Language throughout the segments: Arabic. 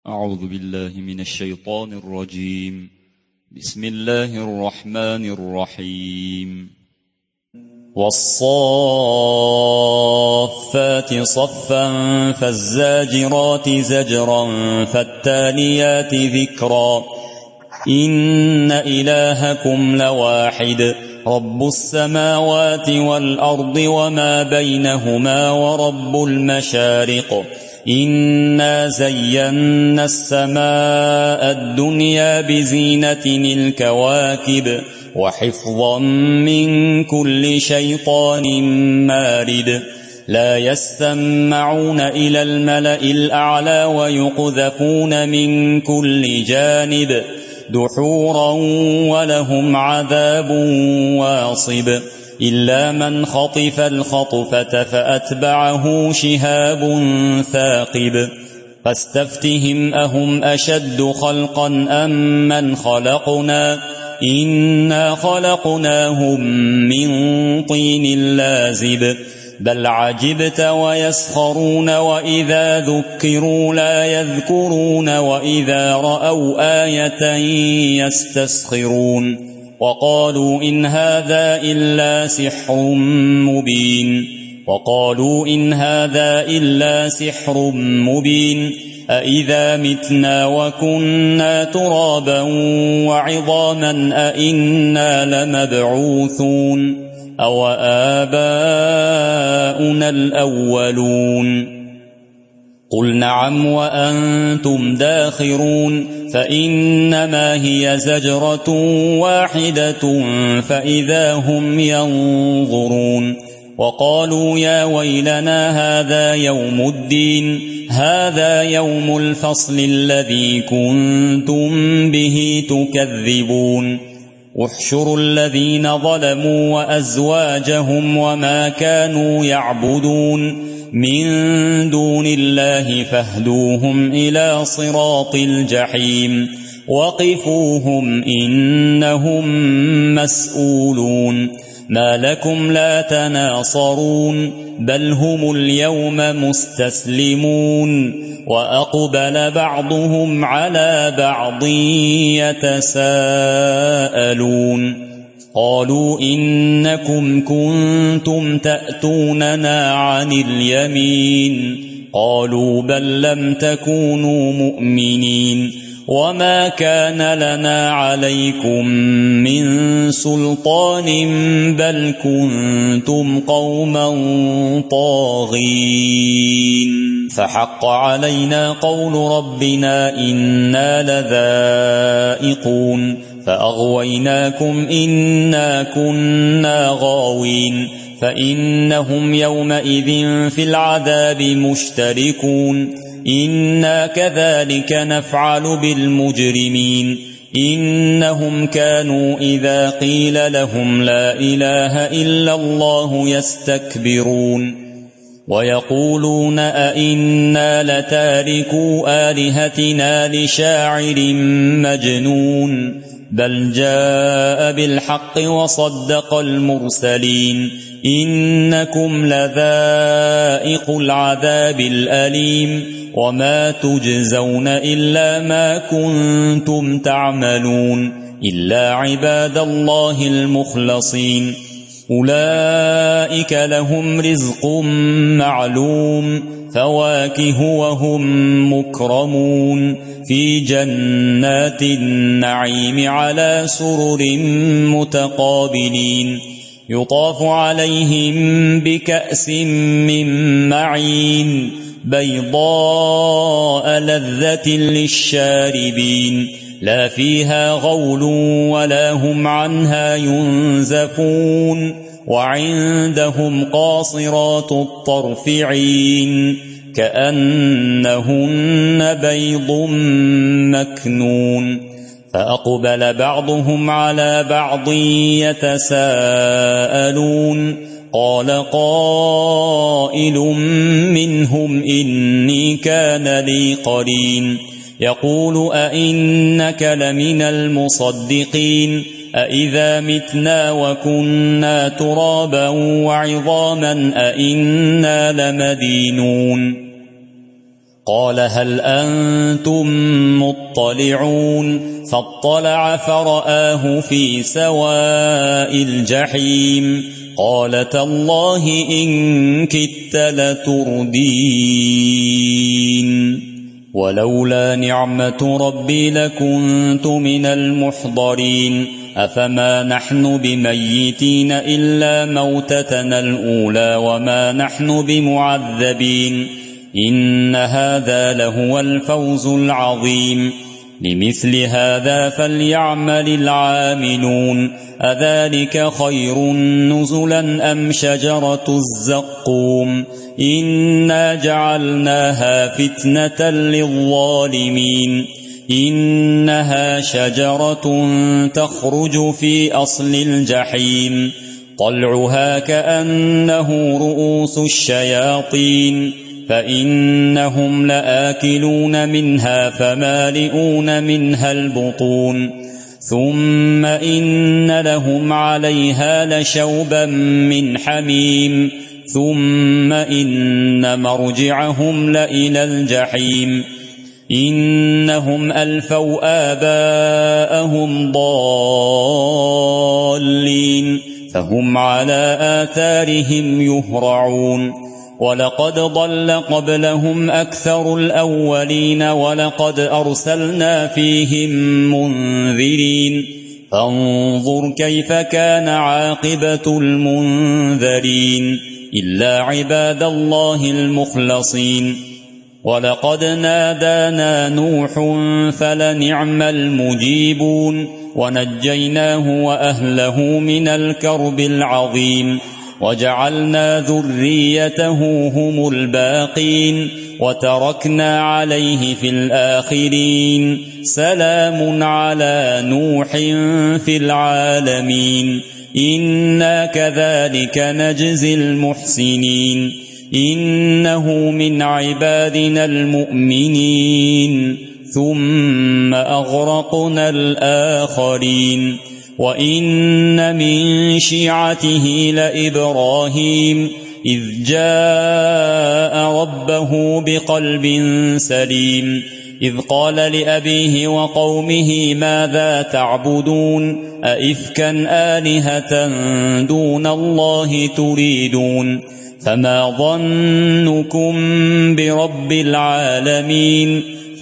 أعوذ بالله من الشيطان الرجيم. بسم الله الرحمن الرحيم. والصافات صفا فالزاجرات زجرا فالتاليات ذكرا إن إلهكم لواحد رب السماوات والأرض وما بينهما ورب المشارق إنا زينا السماء الدنيا بزينة الكواكب وحفظا من كل شيطان مارد لا يستمعون إلى الملأ الأعلى ويقذفون من كل جانب دحورا ولهم عذاب واصب إلا من خطف الخطفة فأتبعه شهاب ثاقب فاستفتهم أهم أشد خلقا أم من خلقنا إنا خلقناهم من طين لازب بل عجبت ويسخرون وإذا ذكروا لا يذكرون وإذا رأوا آية يستسخرون وقالوا إن هذا إلا سحر مبين أإذا متنا وكنا ترابا وعظاما أإنا لمبعوثون أو آباؤنا الأولون قل نعم وأنتم داخرون فإنما هي زجرة واحدة فإذا هم ينظرون وقالوا يا ويلنا هذا يوم الدين هذا يوم الفصل الذي كنتم به تكذبون احشروا الذين ظلموا وأزواجهم وما كانوا يعبدون من دون الله فاهدوهم إلى صراط الجحيم وقفوهم إنهم مسؤولون ما لكم لا تناصرون بل هم اليوم مستسلمون وأقبل بعضهم على بعض يتساءلون قالوا إنكم كنتم تأتوننا عن اليمين قالوا بل لم تكونوا مؤمنين وما كان لنا عليكم من سلطان بل كنتم قوما طاغين فحق علينا قول ربنا إنا لذائقون فأغويناكم إنا كنا غاوين فإنهم يومئذ في العذاب مشتركون إنا كذلك نفعل بالمجرمين إنهم كانوا إذا قيل لهم لا إله إلا الله يستكبرون ويقولون أئنا لتاركوا آلهتنا لشاعر مجنون بل جاء بالحق وصدق المرسلين إنكم لذائق العذاب الأليم وما تجزون إلا ما كنتم تعملون إلا عباد الله المخلصين أولئك لهم رزق معلوم فواكه وهم مكرمون في جنات النعيم على سرر متقابلين يطاف عليهم بكأس من معين بيضاء لذة للشاربين لا فيها غول ولا هم عنها ينزفون وعندهم قاصرات الطرف عين كأنهن بيض مكنون فأقبل بعضهم على بعض يتساءلون قال قائل منهم إني كان لي قرين يقول أئنك لمن المصدقين أئذا متنا وكنا ترابا وعظاما أئنا لمدينون قال هل أنتم مطلعون فاطلع فرآه في سواء الجحيم قال تالله إن كدت لتردين ولولا نعمة ربي لكنت من المحضرين أفما نحن بميتين إلا موتتنا الأولى وما نحن بمعذبين إن هذا لهو الفوز العظيم لمثل هذا فليعمل العاملون أذلك خير نزلا أم شجرة الزقوم إنا جعلناها فتنة للظالمين إنها شجرة تخرج في أصل الجحيم طلعها كأنه رؤوس الشياطين فإنهم لآكلون منها فمالئون منها البطون ثم إن لهم عليها لشوبا من حميم ثم إن مرجعهم لإلى الجحيم إنهم ألفوا آباءهم ضالين فهم على آثارهم يهرعون ولقد ضل قبلهم أكثر الأولين ولقد أرسلنا فيهم منذرين فانظر كيف كان عاقبة المنذرين إلا عباد الله المخلصين ولقد نادانا نوح فلنعم المجيبون ونجيناه وأهله من الكرب العظيم وجعلنا ذريته هم الباقين وتركنا عليه في الآخرين سلام على نوح في العالمين إنا كذلك نجزي المحسنين إنه من عبادنا المؤمنين ثم أغرقنا الآخرين وإن من شيعته لإبراهيم إذ جاء ربه بقلب سليم إذ قال لأبيه وقومه ماذا تعبدون أئفكا آلهة دون الله تريدون فما ظنكم برب العالمين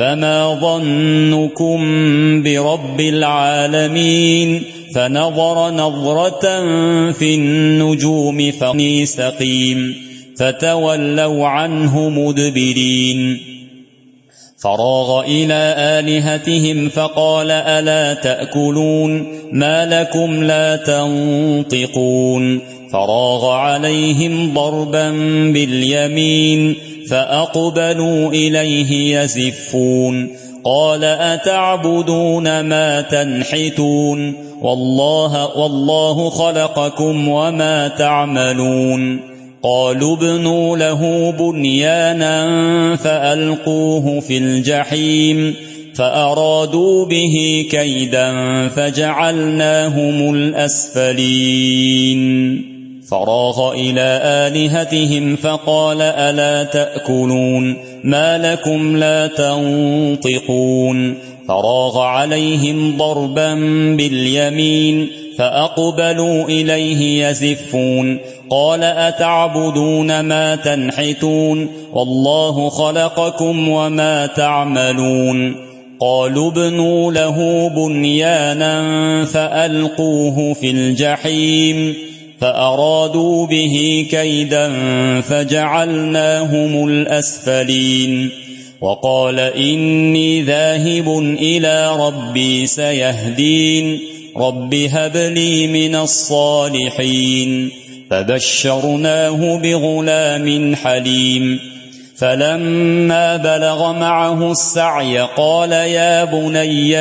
فنظر نظرة في النجوم فقني سقيم فتولوا عنه مدبرين فراغ إلى آلهتهم فقال ألا تأكلون ما لكم لا تنطقون فراغ عليهم ضربا باليمين فأقبلوا إليه يزفون قال أتعبدون ما تنحتون والله خلقكم وما تعملون قالوا ابنوا له بنيانا فألقوه في الجحيم فأرادوا به كيدا فجعلناهم الأسفلين فراغ إلى آلهتهم فقال ألا تأكلون ما لكم لا تنطقون فراغ عليهم ضربا باليمين فأقبلوا إليه يزفون قال أتعبدون ما تنحتون والله خلقكم وما تعملون قالوا ابنوا له بنيانا فألقوه في الجحيم فأرادوا به كيدا فجعلناهم الأسفلين وقال إني ذاهب إلى ربي سيهدين رب هب لي من الصالحين فبشرناه بغلام حليم فلما بلغ معه السعي قال يا بني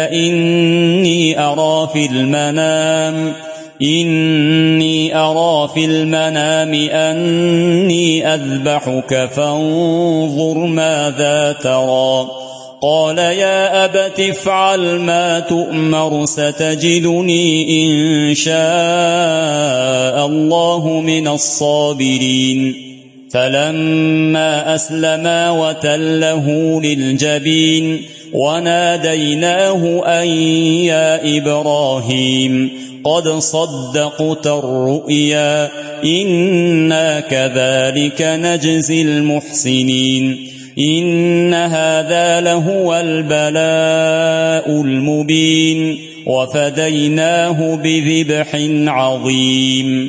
إني أرى في المنام أني أذبحك فانظر ماذا ترى قال يا أبت افعل ما تؤمر ستجدني إن شاء الله من الصابرين فلما أسلما وتله للجبين وناديناه أن يا إبراهيم قد صدقت الرؤيا إنا كذلك نجزي المحسنين إن هذا لهو البلاء المبين وفديناه بذبح عظيم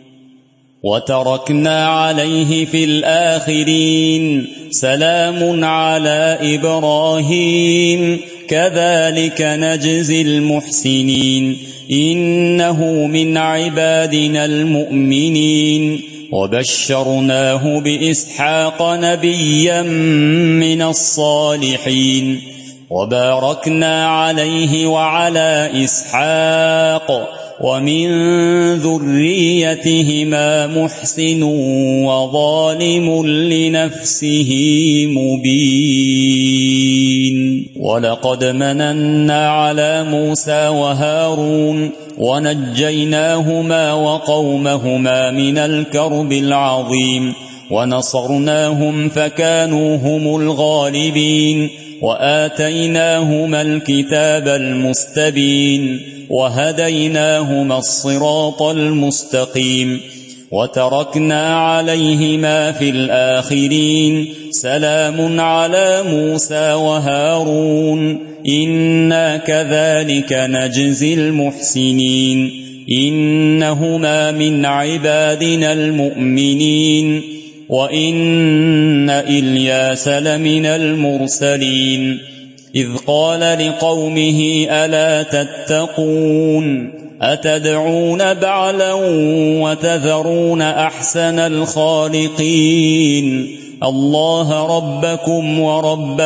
وتركنا عليه في الآخرين سلام على إبراهيم كذلك نجزي المحسنين إنه من عبادنا المؤمنين وبشرناه بإسحاق نبيا من الصالحين وباركنا عليه وعلى إسحاق ومن ذريتهما محسن وظالم لنفسه مبين ولقد مننا على موسى وهارون ونجيناهما وقومهما من الكرب العظيم ونصرناهم فكانوا هم الغالبين وآتيناهما الكتاب المستبين وهديناهما الصراط المستقيم وتركنا عليهما في الآخرين سلام على موسى وهارون إنا كذلك نجزي المحسنين إنهما من عبادنا المؤمنين وإن إلياس لمن المرسلين إذ قال لقومه ألا تتقون أتدعون بعلا وتذرون أحسن الخالقين الله ربكم ورب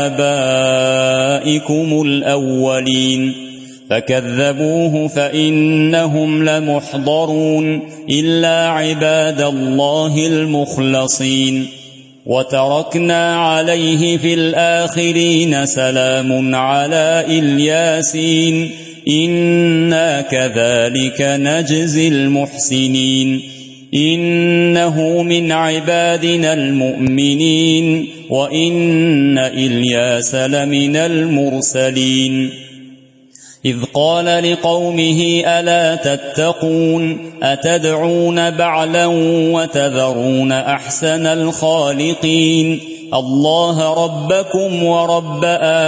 آبائكم الأولين فكذبوه فإنهم لمحضرون إلا عباد الله المخلصين وتركنا عليه في الآخرين سلام على الياسين إنا كذلك نجزي المحسنين إنه من عبادنا المؤمنين وإن إلياس لمن المرسلين إذ قال لقومه ألا تتقون أتدعون بعلا وتذرون أحسن الخالقين الله ربكم ورب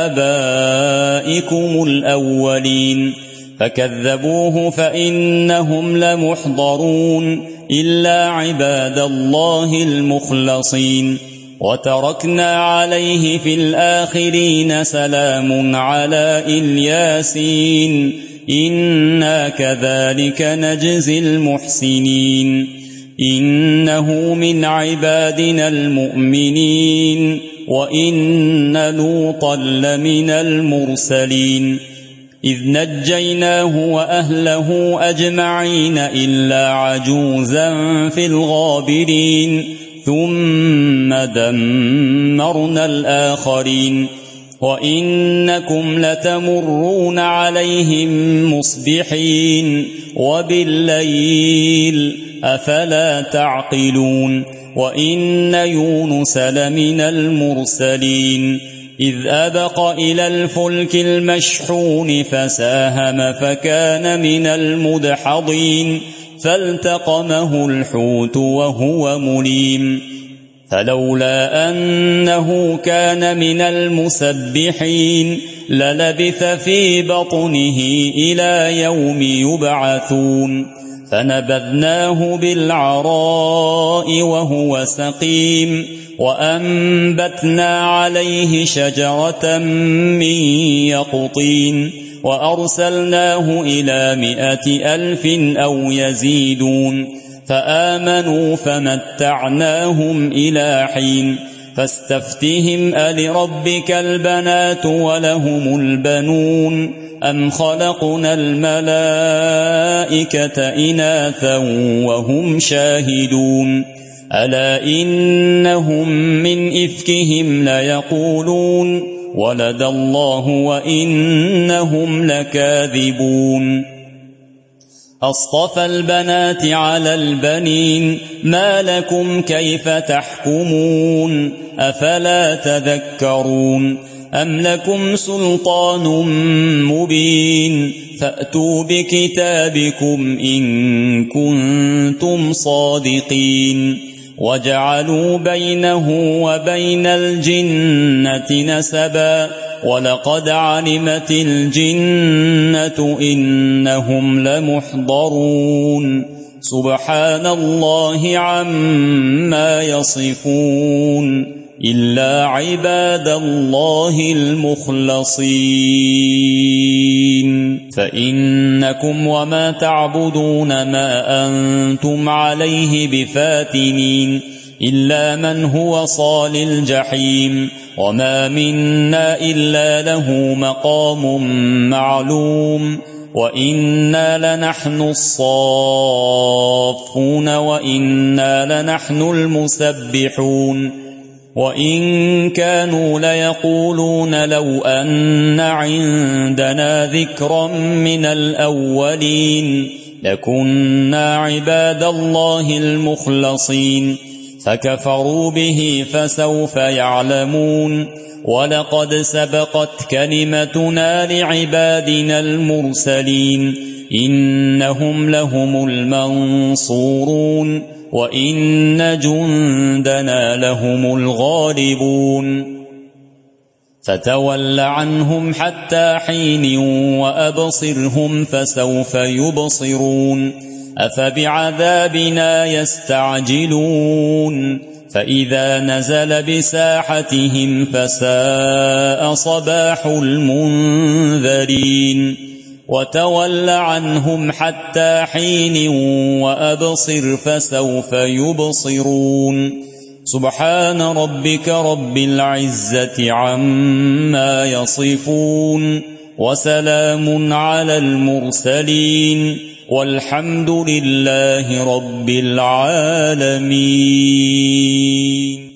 آبائكم الأولين فكذبوه فإنهم لمحضرون إلا عباد الله المخلصين وتركنا عليه في الآخرين سلام على الياسين إنا كذلك نجزي المحسنين إنه من عبادنا المؤمنين وإن لوطا لمن المرسلين إذ نجيناه وأهله أجمعين إلا عجوزا في الغابرين ثم دمرنا الآخرين وإنكم لتمرون عليهم مصبحين وبالليل أفلا تعقلون وإن يونس لمن المرسلين إذ أبق إلى الفلك المشحون فساهم فكان من المدحضين فالتقمه الحوت وهو مليم فلولا أنه كان من المسبحين للبث في بطنه إلى يوم يبعثون فنبذناه بالعراء وهو سقيم وأنبتنا عليه شجرة من يقطين وأرسلناه إلى 100,000 أو يزيدون فآمنوا فمتعناهم إلى حين فاستفتهم ألربك البنات ولهم البنون أم خلقنا الملائكة إناثا وهم شاهدون ألا إنهم من إفكهم ليقولون ولد الله وإنهم لكاذبون أصطفى البنات على البنين ما لكم كيف تحكمون أفلا تذكرون أم لكم سلطان مبين فأتوا بكتابكم إن كنتم صادقين وجعلوا بينه وبين الجنة نسبا ولقد علمت الجنة إنهم لمحضرون سبحان الله عما يصفون إلا عباد الله المخلصين فإنكم وما تعبدون ما أنتم عليه بفاتنين إلا من هو صال الجحيم وما منا إلا له مقام معلوم وإنا لنحن الصافون وإنا لنحن المسبحون وإن كانوا ليقولون لو أن عندنا ذكرا من الأولين لكنا عباد الله المخلصين فكفروا به فسوف يعلمون ولقد سبقت كلمتنا لعبادنا المرسلين إنهم لهم المنصورون وإن جندنا لهم الغالبون فتول عنهم حتى حين وأبصرهم فسوف يبصرون أفبعذابنا يستعجلون فإذا نزل بساحتهم فساء صباح المنذرين وتول عنهم حتى حين وأبصر فسوف يبصرون سبحان ربك رب العزة عما يصفون وسلام على المرسلين والحمد لله رب العالمين.